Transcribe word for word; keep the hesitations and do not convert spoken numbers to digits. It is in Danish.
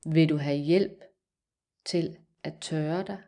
Vil du have hjælp til at tørre dig?